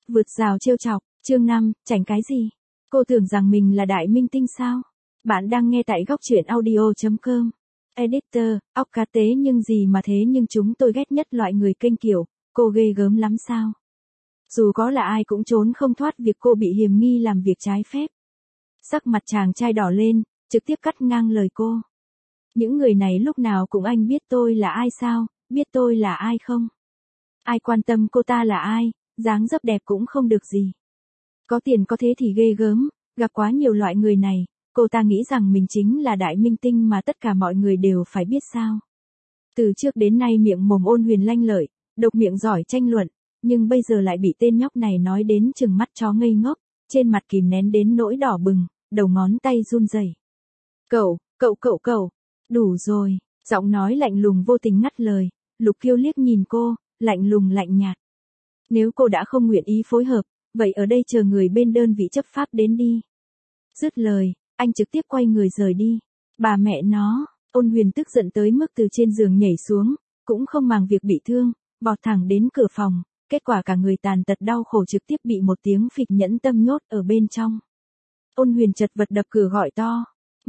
Vượt rào trêu chọc, chương 5, chảnh cái gì? Cô tưởng rằng mình là đại minh tinh sao? Bạn đang nghe tại góc truyện audio.com. Editor, óc cá tế nhưng gì mà thế nhưng chúng tôi ghét nhất loại người kênh kiểu, cô ghê gớm lắm sao? Dù có là ai cũng trốn không thoát việc cô bị hiềm nghi làm việc trái phép. Sắc mặt chàng trai đỏ lên, trực tiếp cắt ngang lời cô. Những người này lúc nào cũng anh biết tôi là ai sao, biết tôi là ai không? Ai quan tâm cô ta là ai, dáng dấp đẹp cũng không được gì. Có tiền có thế thì ghê gớm, gặp quá nhiều loại người này, cô ta nghĩ rằng mình chính là đại minh tinh mà tất cả mọi người đều phải biết sao. Từ trước đến nay miệng mồm Ôn Huyền lanh lợi, độc miệng giỏi tranh luận, nhưng bây giờ lại bị tên nhóc này nói đến chừng mắt chó ngây ngốc, trên mặt kìm nén đến nỗi đỏ bừng, đầu ngón tay run rẩy. Cậu, đủ rồi, giọng nói lạnh lùng vô tình ngắt lời, Lục Kiêu liếc nhìn cô, lạnh lùng lạnh nhạt. Nếu cô đã không nguyện ý phối hợp, vậy ở đây chờ người bên đơn vị chấp pháp đến đi. Dứt lời, anh trực tiếp quay người rời đi. Bà mẹ nó, Ôn Huyền tức giận tới mức từ trên giường nhảy xuống, cũng không màng việc bị thương, vọt thẳng đến cửa phòng, kết quả cả người tàn tật đau khổ trực tiếp bị một tiếng phịch nhẫn tâm nhốt ở bên trong. Ôn Huyền chật vật đập cửa gọi to,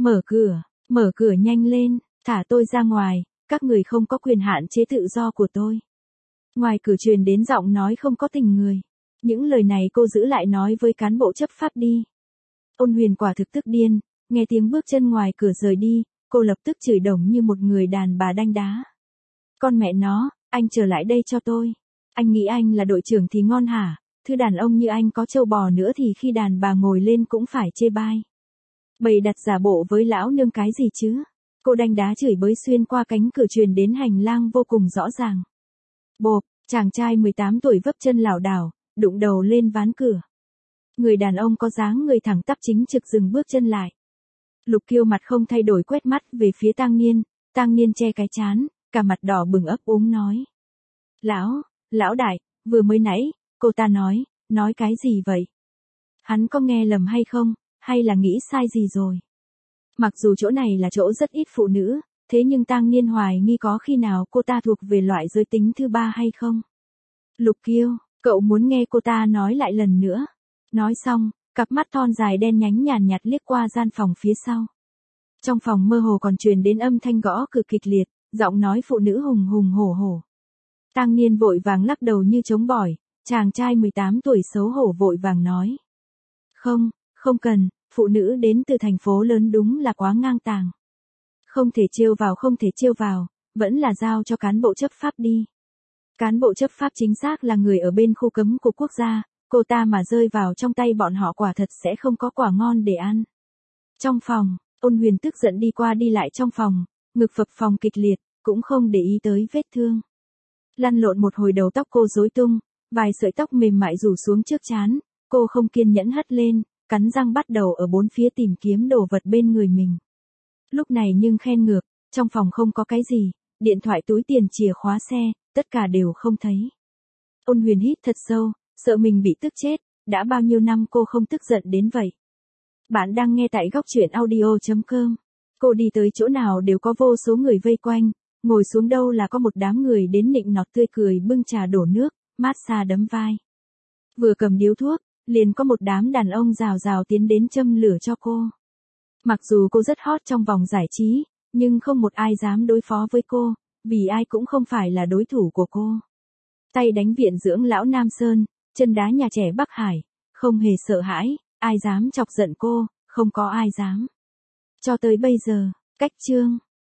mở cửa nhanh lên, thả tôi ra ngoài, các người không có quyền hạn chế tự do của tôi. Ngoài cửa truyền đến giọng nói không có tình người. Những lời này cô giữ lại nói với cán bộ chấp pháp đi. Ôn Huyền quả thực tức điên, nghe tiếng bước chân ngoài cửa rời đi, cô lập tức chửi đồng như một người đàn bà đanh đá. Con mẹ nó, anh trở lại đây cho tôi. Anh nghĩ anh là đội trưởng thì ngon hả, thứ đàn ông như anh có trâu bò nữa thì khi đàn bà ngồi lên cũng phải chê bai. Bày đặt giả bộ với lão nương cái gì chứ? Cô đanh đá chửi bới xuyên qua cánh cửa truyền đến hành lang vô cùng rõ ràng. Bộp, chàng trai 18 tuổi vấp chân lảo đảo, đụng đầu lên ván cửa. Người đàn ông có dáng người thẳng tắp chính trực dừng bước chân lại. Lục Kiêu mặt không thay đổi quét mắt về phía Tang Niên che cái trán, cả mặt đỏ bừng ấp úng nói. Lão đại, vừa mới nãy, cô ta nói cái gì vậy? Hắn có nghe lầm hay không, hay là nghĩ sai gì rồi? Mặc dù chỗ này là chỗ rất ít phụ nữ, thế nhưng Tang Niên hoài nghi có khi nào cô ta thuộc về loại giới tính thứ ba hay không? Lục Kiêu, cậu muốn nghe cô ta nói lại lần nữa. Nói xong, cặp mắt thon dài đen nhánh nhàn nhạt liếc qua gian phòng phía sau. Trong phòng mơ hồ còn truyền đến âm thanh gõ cửa kịch liệt, giọng nói phụ nữ hùng hùng hổ hổ. Tang Niên vội vàng lắc đầu như chống bỏi, chàng trai 18 tuổi xấu hổ vội vàng nói. Không cần, phụ nữ đến từ thành phố lớn đúng là quá ngang tàng. Không thể trêu vào, vẫn là giao cho cán bộ chấp pháp đi. Cán bộ chấp pháp chính xác là người ở bên khu cấm của quốc gia, cô ta mà rơi vào trong tay bọn họ quả thật sẽ không có quả ngon để ăn. Trong phòng, Ôn Huyền tức giận đi qua đi lại trong phòng, ngực phập phồng kịch liệt, cũng không để ý tới vết thương. Lăn lộn một hồi đầu tóc cô rối tung, vài sợi tóc mềm mại rủ xuống trước trán, cô không kiên nhẫn hất lên, cắn răng bắt đầu ở bốn phía tìm kiếm đồ vật bên người mình. Lúc này nhưng khen ngược, trong phòng không có cái gì, điện thoại túi tiền chìa khóa xe, tất cả đều không thấy. Ôn Huyền hít thật sâu, sợ mình bị tức chết, đã bao nhiêu năm cô không tức giận đến vậy. Bạn đang nghe tại góc truyện audio.com. Cô đi tới chỗ nào đều có vô số người vây quanh, ngồi xuống đâu là có một đám người đến nịnh nọt tươi cười bưng trà đổ nước, massage đấm vai. Vừa cầm điếu thuốc, liền có một đám đàn ông rào rào tiến đến châm lửa cho cô. Mặc dù cô rất hot trong vòng giải trí, nhưng không một ai dám đối phó với cô, vì ai cũng không phải là đối thủ của cô. Tay đánh viện dưỡng lão Nam Sơn, chân đá nhà trẻ Bắc Hải, không hề sợ hãi, ai dám chọc giận cô, không có ai dám. Cho tới bây giờ, cách chương.